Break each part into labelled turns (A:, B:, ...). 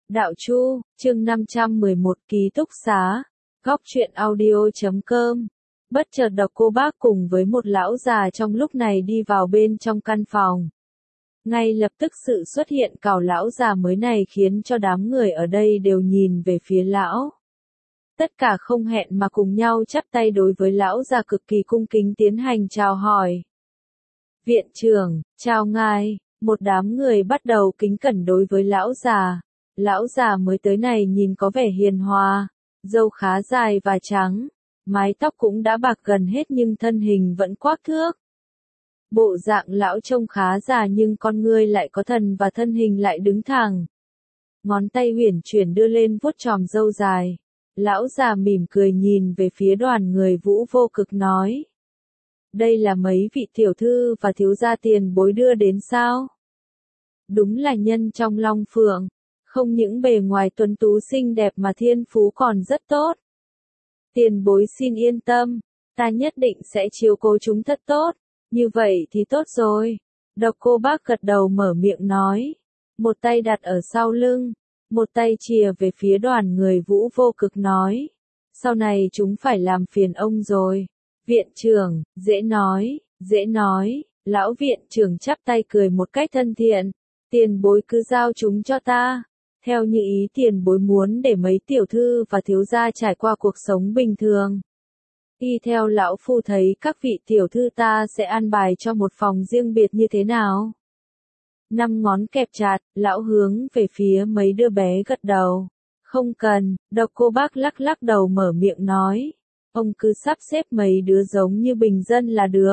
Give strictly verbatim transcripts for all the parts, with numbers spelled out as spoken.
A: Đạo Chu, chương năm trăm mười một ký túc xá, góc truyện audio chấm com. Bất chợt Độc Cô Bác cùng với một lão già trong lúc này đi vào bên trong căn phòng. Ngay lập tức sự xuất hiện cào lão già mới này khiến cho đám người ở đây đều nhìn về phía lão. Tất cả không hẹn mà cùng nhau chắp tay đối với lão già cực kỳ cung kính tiến hành chào hỏi. Viện trưởng, chào ngài, một đám người bắt đầu kính cẩn đối với lão già. Lão già mới tới này nhìn có vẻ hiền hòa, râu khá dài và trắng, mái tóc cũng đã bạc gần hết nhưng thân hình vẫn quắc thước. Bộ dạng lão trông khá già nhưng con ngươi lại có thần và thân hình lại đứng thẳng. Ngón tay huyền chuyển đưa lên vuốt chòm râu dài. Lão già mỉm cười nhìn về phía đoàn người Vũ Vô Cực nói. Đây là mấy vị tiểu thư và thiếu gia tiền bối đưa đến sao? Đúng là nhân trong Long Phượng. Không những bề ngoài tuấn tú xinh đẹp mà thiên phú còn rất tốt. Tiền bối xin yên tâm, ta nhất định sẽ chiếu cố chúng thật tốt, như vậy thì tốt rồi. Độc Cô Bác gật đầu mở miệng nói, một tay đặt ở sau lưng, một tay chìa về phía đoàn người Vũ Vô Cực nói, sau này chúng phải làm phiền ông rồi. Viện trưởng, dễ nói, dễ nói, lão viện trưởng chắp tay cười một cách thân thiện, tiền bối cứ giao chúng cho ta. Theo như ý tiền bối muốn để mấy tiểu thư và thiếu gia trải qua cuộc sống bình thường. Y theo lão phu thấy các vị tiểu thư ta sẽ an bài cho một phòng riêng biệt như thế nào? Năm ngón kẹp chặt, lão hướng về phía mấy đứa bé gật đầu. Không cần, Độc Cô Bác lắc lắc đầu mở miệng nói. Ông cứ sắp xếp mấy đứa giống như bình dân là được.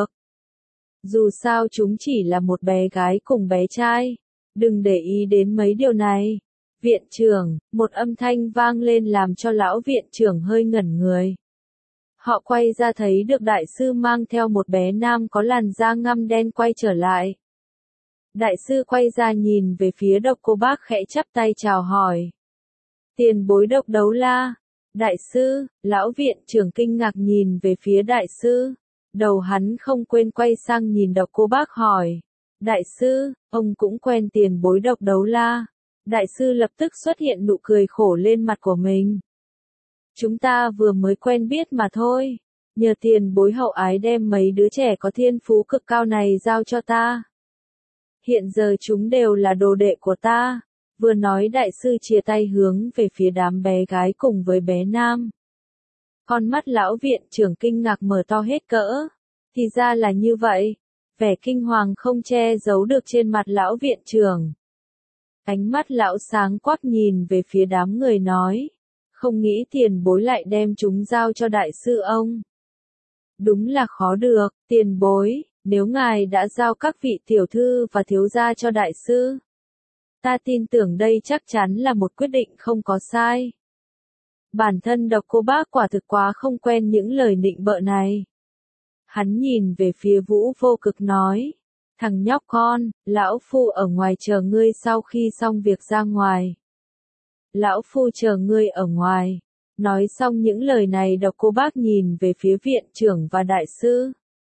A: Dù sao chúng chỉ là một bé gái cùng bé trai. Đừng để ý đến mấy điều này. Viện trưởng, một âm thanh vang lên làm cho lão viện trưởng hơi ngẩn người. Họ quay ra thấy được đại sư mang theo một bé nam có làn da ngăm đen quay trở lại. Đại sư quay ra nhìn về phía Độc Cô Bác khẽ chắp tay chào hỏi. Tiền bối Độc Đấu La. Đại sư, lão viện trưởng kinh ngạc nhìn về phía đại sư. Đầu hắn không quên quay sang nhìn Độc Cô Bác hỏi. Đại sư, ông cũng quen tiền bối Độc Đấu La. Đại sư lập tức xuất hiện nụ cười khổ lên mặt của mình. Chúng ta vừa mới quen biết mà thôi. Nhờ tiền bối hậu ái đem mấy đứa trẻ có thiên phú cực cao này giao cho ta. Hiện giờ chúng đều là đồ đệ của ta. Vừa nói đại sư chia tay hướng về phía đám bé gái cùng với bé nam. Con mắt lão viện trưởng kinh ngạc mở to hết cỡ. Thì ra là như vậy. Vẻ kinh hoàng không che giấu được trên mặt lão viện trưởng. Ánh mắt lão sáng quắc nhìn về phía đám người nói. Không nghĩ tiền bối lại đem chúng giao cho đại sư ông. Đúng là khó được, tiền bối, nếu ngài đã giao các vị tiểu thư và thiếu gia cho đại sư. Ta tin tưởng đây chắc chắn là một quyết định không có sai. Bản thân Độc Cô Bác quả thực quá không quen những lời nịnh bợ này. Hắn nhìn về phía Vũ Vô Cực nói. Thằng nhóc con, lão phu ở ngoài chờ ngươi sau khi xong việc ra ngoài. Lão phu chờ ngươi ở ngoài. Nói xong những lời này Độc Cô Bác nhìn về phía viện trưởng và đại sư.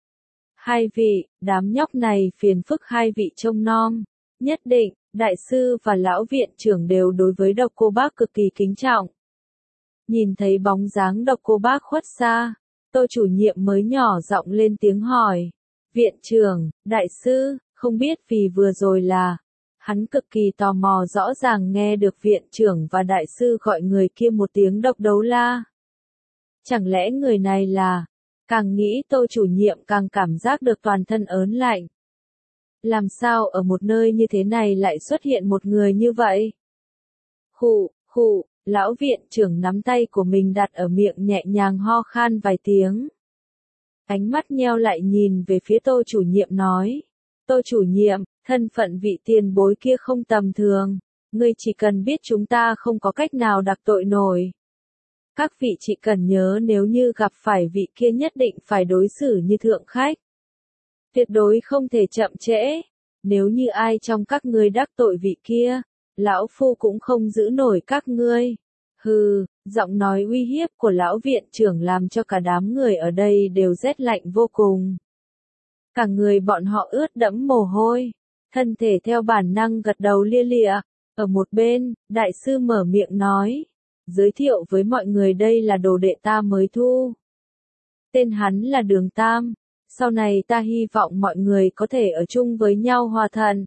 A: Hai vị, đám nhóc này phiền phức hai vị trông nom. Nhất định, đại sư và lão viện trưởng đều đối với Độc Cô Bác cực kỳ kính trọng. Nhìn thấy bóng dáng Độc Cô Bác khuất xa, Tô chủ nhiệm mới nhỏ giọng lên tiếng hỏi. Viện trưởng, đại sư, không biết vì vừa rồi là, hắn cực kỳ tò mò rõ ràng nghe được viện trưởng và đại sư gọi người kia một tiếng Độc Đấu La. Chẳng lẽ người này là, càng nghĩ Tô chủ nhiệm càng cảm giác được toàn thân ớn lạnh. Làm sao ở một nơi như thế này lại xuất hiện một người như vậy? Khụ, khụ, lão viện trưởng nắm tay của mình đặt ở miệng nhẹ nhàng ho khan vài tiếng. Ánh mắt nheo lại nhìn về phía Tô chủ nhiệm nói. Tô chủ nhiệm, thân phận vị tiền bối kia không tầm thường. Ngươi chỉ cần biết chúng ta không có cách nào đặc tội nổi. Các vị chỉ cần nhớ nếu như gặp phải vị kia nhất định phải đối xử như thượng khách. Tuyệt đối không thể chậm trễ. Nếu như ai trong các ngươi đắc tội vị kia, lão phu cũng không giữ nổi các ngươi. Hừ, giọng nói uy hiếp của lão viện trưởng làm cho cả đám người ở đây đều rét lạnh vô cùng. Cả người bọn họ ướt đẫm mồ hôi, thân thể theo bản năng gật đầu lia lịa. Ở một bên, đại sư mở miệng nói, giới thiệu với mọi người đây là đồ đệ ta mới thu. Tên hắn là Đường Tam, sau này ta hy vọng mọi người có thể ở chung với nhau hòa thuận.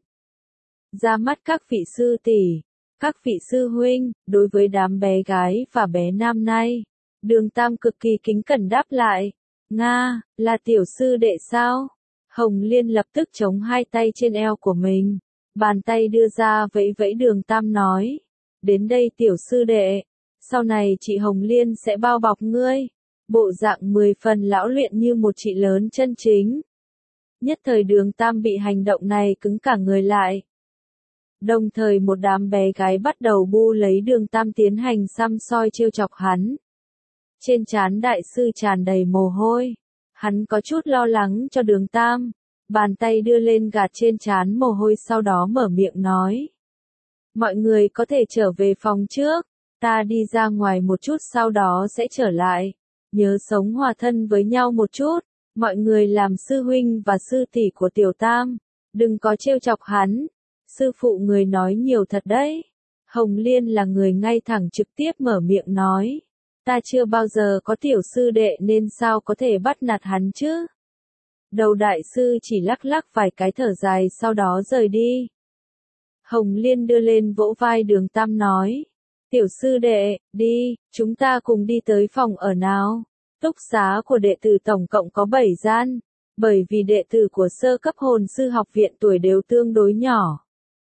A: Ra mắt các vị sư tỷ, các vị sư huynh, đối với đám bé gái và bé nam này, Đường Tam cực kỳ kính cẩn đáp lại, Nga, là tiểu sư đệ sao? Hồng Liên lập tức chống hai tay trên eo của mình, bàn tay đưa ra vẫy vẫy Đường Tam nói, đến đây tiểu sư đệ, sau này chị Hồng Liên sẽ bao bọc ngươi, bộ dạng mười phần lão luyện như một chị lớn chân chính. Nhất thời Đường Tam bị hành động này cứng cả người lại. Đồng thời một đám bé gái bắt đầu bu lấy Đường Tam tiến hành xăm soi trêu chọc hắn. Trên trán đại sư tràn đầy mồ hôi, hắn có chút lo lắng cho Đường Tam, bàn tay đưa lên gạt trên trán mồ hôi sau đó mở miệng nói. Mọi người có thể trở về phòng trước, ta đi ra ngoài một chút sau đó sẽ trở lại, nhớ sống hòa thân với nhau một chút, mọi người làm sư huynh và sư tỷ của Tiểu Tam, đừng có trêu chọc hắn, sư phụ người nói nhiều thật đấy. Hồng Liên là người ngay thẳng trực tiếp mở miệng nói. Ta chưa bao giờ có tiểu sư đệ nên sao có thể bắt nạt hắn chứ? Đầu đại sư chỉ lắc lắc vài cái thở dài sau đó rời đi. Hồng Liên đưa lên vỗ vai Đường Tam nói. Tiểu sư đệ, đi, chúng ta cùng đi tới phòng ở nào. Túc xá của đệ tử tổng cộng có bảy gian, bởi vì đệ tử của sơ cấp hồn sư học viện tuổi đều tương đối nhỏ.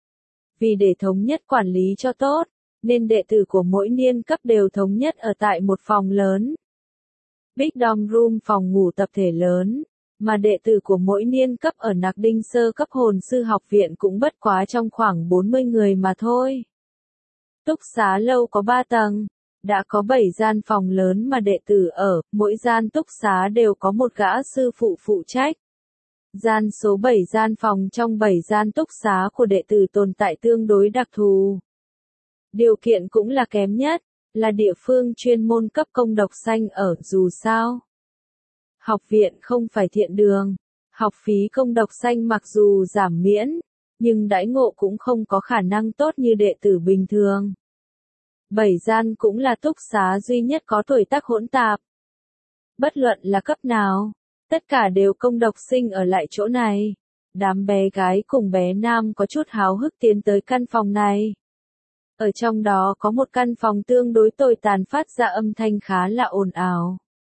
A: Vì để thống nhất quản lý cho tốt, nên đệ tử của mỗi niên cấp đều thống nhất ở tại một phòng lớn. Big Dom Room phòng ngủ tập thể lớn, mà đệ tử của mỗi niên cấp ở Nạc Đinh sơ cấp hồn sư học viện cũng bất quá trong khoảng bốn mươi người mà thôi. Túc xá lâu có ba tầng, đã có bảy gian phòng lớn mà đệ tử ở, mỗi gian túc xá đều có một gã sư phụ phụ trách. Gian số bảy gian phòng trong bảy gian túc xá của đệ tử tồn tại tương đối đặc thù. Điều kiện cũng là kém nhất, là địa phương chuyên môn cấp công độc xanh ở, dù sao. Học viện không phải thiện đường, học phí công độc xanh mặc dù giảm miễn, nhưng đãi ngộ cũng không có khả năng tốt như đệ tử bình thường. Bảy gian cũng là túc xá duy nhất có tuổi tác hỗn tạp. Bất luận là cấp nào, tất cả đều công độc sinh ở lại chỗ này. Đám bé gái cùng bé nam có chút háo hức tiến tới căn phòng này. Ở trong đó có một căn phòng tương đối tồi tàn phát ra âm thanh khá là ồn ào.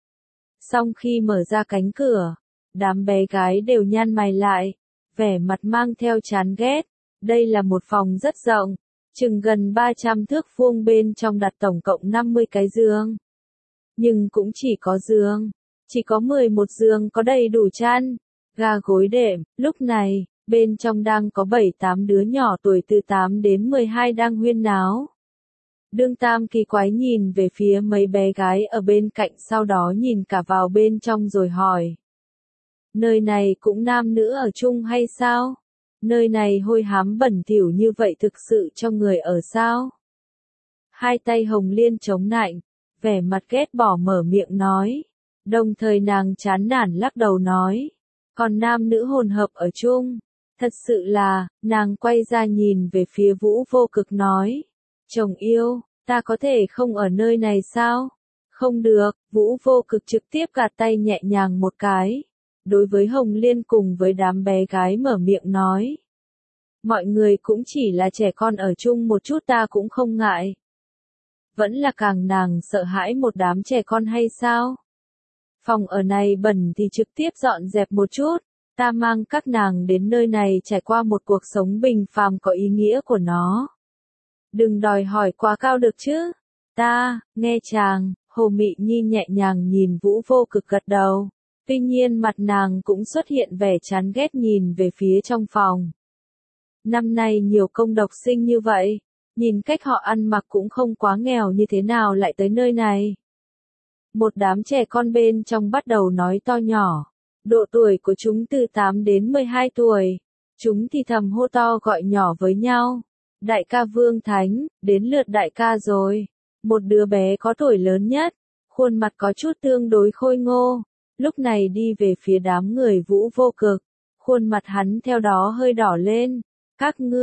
A: Sau khi mở ra cánh cửa, đám bé gái đều nhăn mày lại, vẻ mặt mang theo chán ghét. Đây là một phòng rất rộng, chừng gần ba trăm thước vuông, bên trong đặt tổng cộng năm mươi cái giường. Nhưng cũng chỉ có giường, chỉ có mười một giường có đầy đủ chăn, ga gối đệm. Lúc này, bên trong đang có bảy tám đứa nhỏ tuổi từ tám đến mười hai đang huyên náo. Đường Tam kỳ quái nhìn về phía mấy bé gái ở bên cạnh, sau đó nhìn cả vào bên trong rồi hỏi. Nơi này cũng nam nữ ở chung hay sao? Nơi này hôi hám bẩn thỉu như vậy thực sự cho người ở sao? Hai tay Hồng Liên chống nạnh, vẻ mặt ghét bỏ mở miệng nói. Đồng thời nàng chán nản lắc đầu nói. Còn nam nữ hồn hợp ở chung. Thật sự là, nàng quay ra nhìn về phía Vũ Vô Cực nói. Chồng yêu, ta có thể không ở nơi này sao? Không được, Vũ Vô Cực trực tiếp gạt tay nhẹ nhàng một cái. Đối với Hồng Liên cùng với đám bé gái mở miệng nói. Mọi người cũng chỉ là trẻ con ở chung một chút ta cũng không ngại. Vẫn là càng nàng sợ hãi một đám trẻ con hay sao? Phòng ở này bẩn thì trực tiếp dọn dẹp một chút. Ta mang các nàng đến nơi này trải qua một cuộc sống bình phàm có ý nghĩa của nó. Đừng đòi hỏi quá cao được chứ. Ta, nghe chàng, Hồ Mị Nhi nhẹ nhàng nhìn Vũ Vô Cực gật đầu. Tuy nhiên mặt nàng cũng xuất hiện vẻ chán ghét nhìn về phía trong phòng. Năm nay nhiều công độc sinh như vậy, nhìn cách họ ăn mặc cũng không quá nghèo như thế nào lại tới nơi này. Một đám trẻ con bên trong bắt đầu nói to nhỏ. Độ tuổi của chúng từ tám đến mười hai tuổi. Chúng thì thầm hô to gọi nhỏ với nhau. Đại ca Vương Thánh, đến lượt đại ca rồi. Một đứa bé có tuổi lớn nhất, khuôn mặt có chút tương đối khôi ngô. Lúc này đi về phía đám người Vũ Vô Cực. Khuôn mặt hắn theo đó hơi đỏ lên. Các ngươi,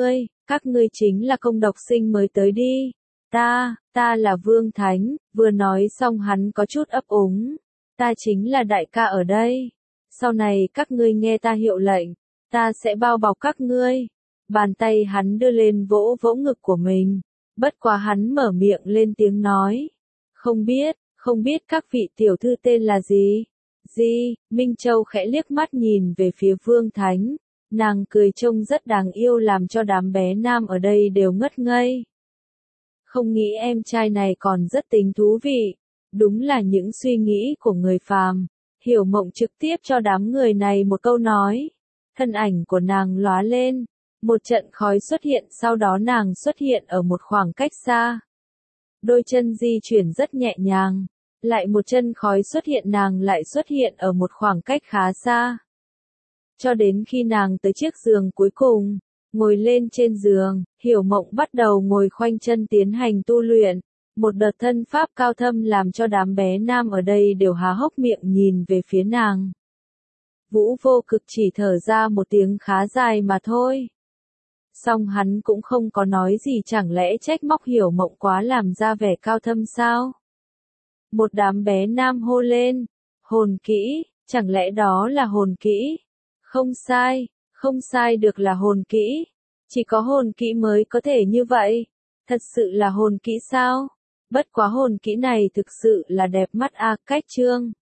A: các ngươi chính là công độc sinh mới tới đi. Ta, ta là Vương Thánh, vừa nói xong hắn có chút ấp úng. Ta chính là đại ca ở đây. Sau này các ngươi nghe ta hiệu lệnh, ta sẽ bao bọc các ngươi. Bàn tay hắn đưa lên vỗ vỗ ngực của mình. Bất quá hắn mở miệng lên tiếng nói. Không biết, không biết các vị tiểu thư tên là gì? Gì? Minh Châu khẽ liếc mắt nhìn về phía Vương Thánh. Nàng cười trông rất đáng yêu làm cho đám bé nam ở đây đều ngất ngây. Không nghĩ em trai này còn rất tính thú vị. Đúng là những suy nghĩ của người phàm. Hiểu Mộng trực tiếp cho đám người này một câu nói. Thân ảnh của nàng lóa lên. Một trận khói xuất hiện, sau đó nàng xuất hiện ở một khoảng cách xa. Đôi chân di chuyển rất nhẹ nhàng. Lại một chân khói xuất hiện, nàng lại xuất hiện ở một khoảng cách khá xa. Cho đến khi nàng tới chiếc giường cuối cùng, ngồi lên trên giường, Hiểu Mộng bắt đầu ngồi khoanh chân tiến hành tu luyện. Một đợt thân pháp cao thâm làm cho đám bé nam ở đây đều há hốc miệng nhìn về phía nàng. Vũ Vô Cực chỉ thở ra một tiếng khá dài mà thôi. Song hắn cũng không có nói gì, chẳng lẽ trách móc Hiểu Mộng quá làm ra vẻ cao thâm sao? Một đám bé nam hô lên, hồn kỹ, chẳng lẽ đó là hồn kỹ? Không sai, không sai được là hồn kỹ. Chỉ có hồn kỹ mới có thể như vậy. Thật sự là hồn kỹ sao? Bất quá hồn kỹ này thực sự là đẹp mắt a, Cách Trương.